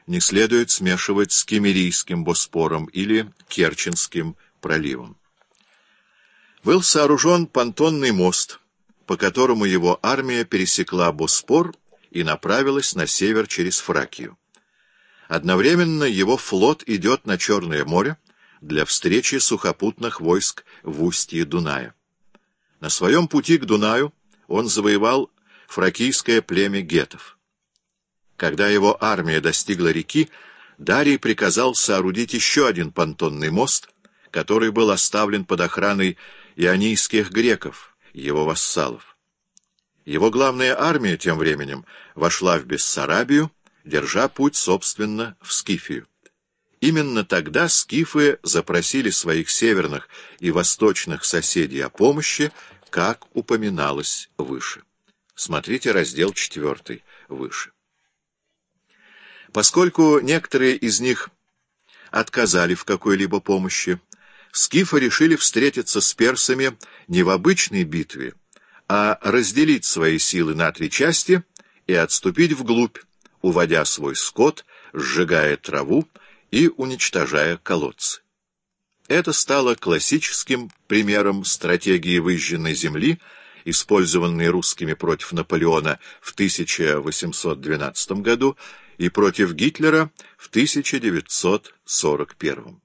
не следует смешивать с Киммерийским Боспором или Керченским проливом. Был сооружен понтонный мост, по которому его армия пересекла Боспор и направилась на север через Фракию. Одновременно его флот идет на Черное море для встречи сухопутных войск в устье Дуная. На своем пути к Дунаю он завоевал фракийское племя гетов. Когда его армия достигла реки, Дарий приказал соорудить еще один понтонный мост, который был оставлен под охраной ионийских греков, его вассалов. Его главная армия тем временем вошла в Бессарабию, держа путь, собственно, в Скифию. Именно тогда скифы запросили своих северных и восточных соседей о помощи, как упоминалось выше. Смотрите раздел 4 выше. Поскольку некоторые из них отказали в какой-либо помощи, скифы решили встретиться с персами не в обычной битве, а разделить свои силы на 3 части и отступить вглубь, уводя свой скот, сжигая траву и уничтожая колодцы. Это стало классическим примером стратегии выжженной земли, использованной русскими против Наполеона в 1812 году и против Гитлера в 1941.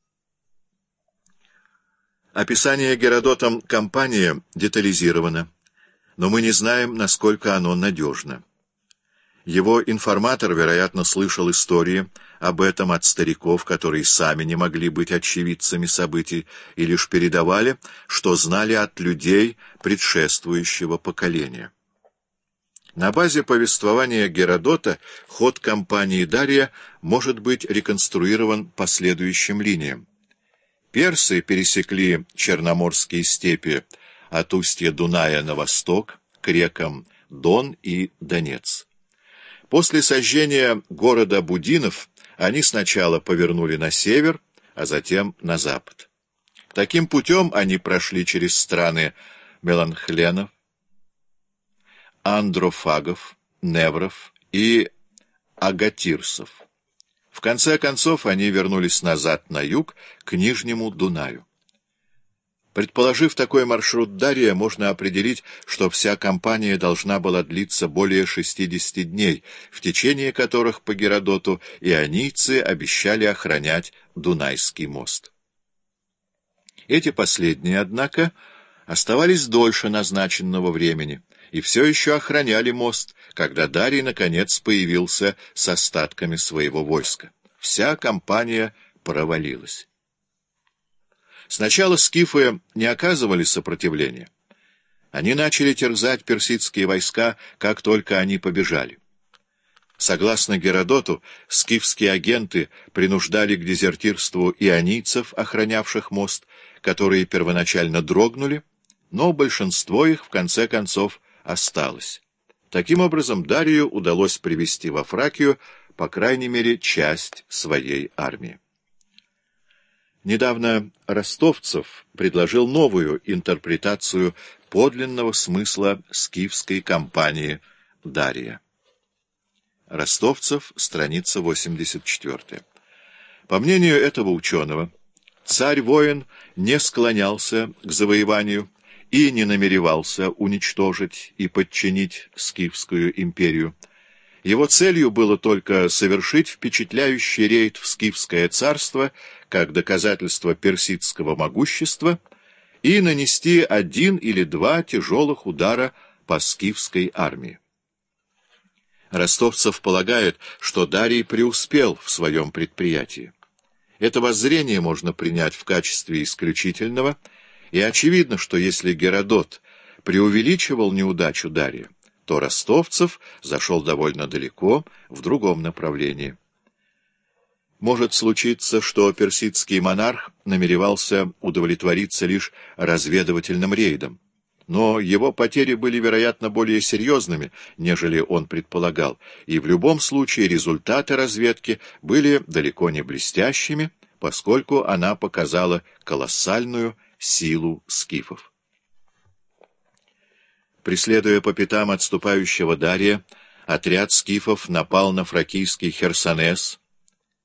Описание Геродотом кампании детализировано, но мы не знаем, насколько оно надежно. Его информатор, вероятно, слышал истории об этом от стариков, которые сами не могли быть очевидцами событий и лишь передавали, что знали от людей предшествующего поколения. На базе повествования Геродота ход кампании Дария может быть реконструирован по следующим линиям. Персы пересекли Черноморские степи от устья Дуная на восток, к рекам Дон и Донец. После сожжения города Будинов они сначала повернули на север, а затем на запад. Таким путем они прошли через страны Меланхленов, Андрофагов, Невров и Агатирсов. В конце концов они вернулись назад на юг, к Нижнему Дунаю. Предположив такой маршрут Дария, можно определить, что вся кампания должна была длиться более 60 дней, в течение которых, по Геродоту, ионийцы обещали охранять Дунайский мост. Эти последние, однако, оставались дольше назначенного времени и все еще охраняли мост, когда Дарий, наконец, появился с остатками своего войска. Вся кампания провалилась. Сначала скифы не оказывали сопротивления. Они начали терзать персидские войска, как только они побежали. Согласно Геродоту, скифские агенты принуждали к дезертирству ионийцев, охранявших мост, которые первоначально дрогнули, но большинство их, в конце концов, осталось. Таким образом, Дарию удалось привести во Фракию, по крайней мере, часть своей армии. Недавно Ростовцев предложил новую интерпретацию подлинного смысла скифской кампании Дария. Ростовцев, страница 84. По мнению этого ученого, царь-воин не склонялся к завоеванию и не намеревался уничтожить и подчинить скифскую империю. Его целью было только совершить впечатляющий рейд в скифское царство как доказательство персидского могущества и нанести 1 или 2 тяжелых удара по скифской армии. Ростовцев полагает, что Дарий преуспел в своем предприятии. Это воззрение можно принять в качестве исключительного, и очевидно, что если Геродот преувеличивал неудачу Дария, то Ростовцев зашел довольно далеко в другом направлении. Может случиться, что персидский монарх намеревался удовлетвориться лишь разведывательным рейдом, но его потери были, вероятно, более серьезными, нежели он предполагал, и в любом случае результаты разведки были далеко не блестящими, поскольку она показала колоссальную силу скифов. Преследуя по пятам отступающего Дария, отряд скифов напал на фракийский Херсонес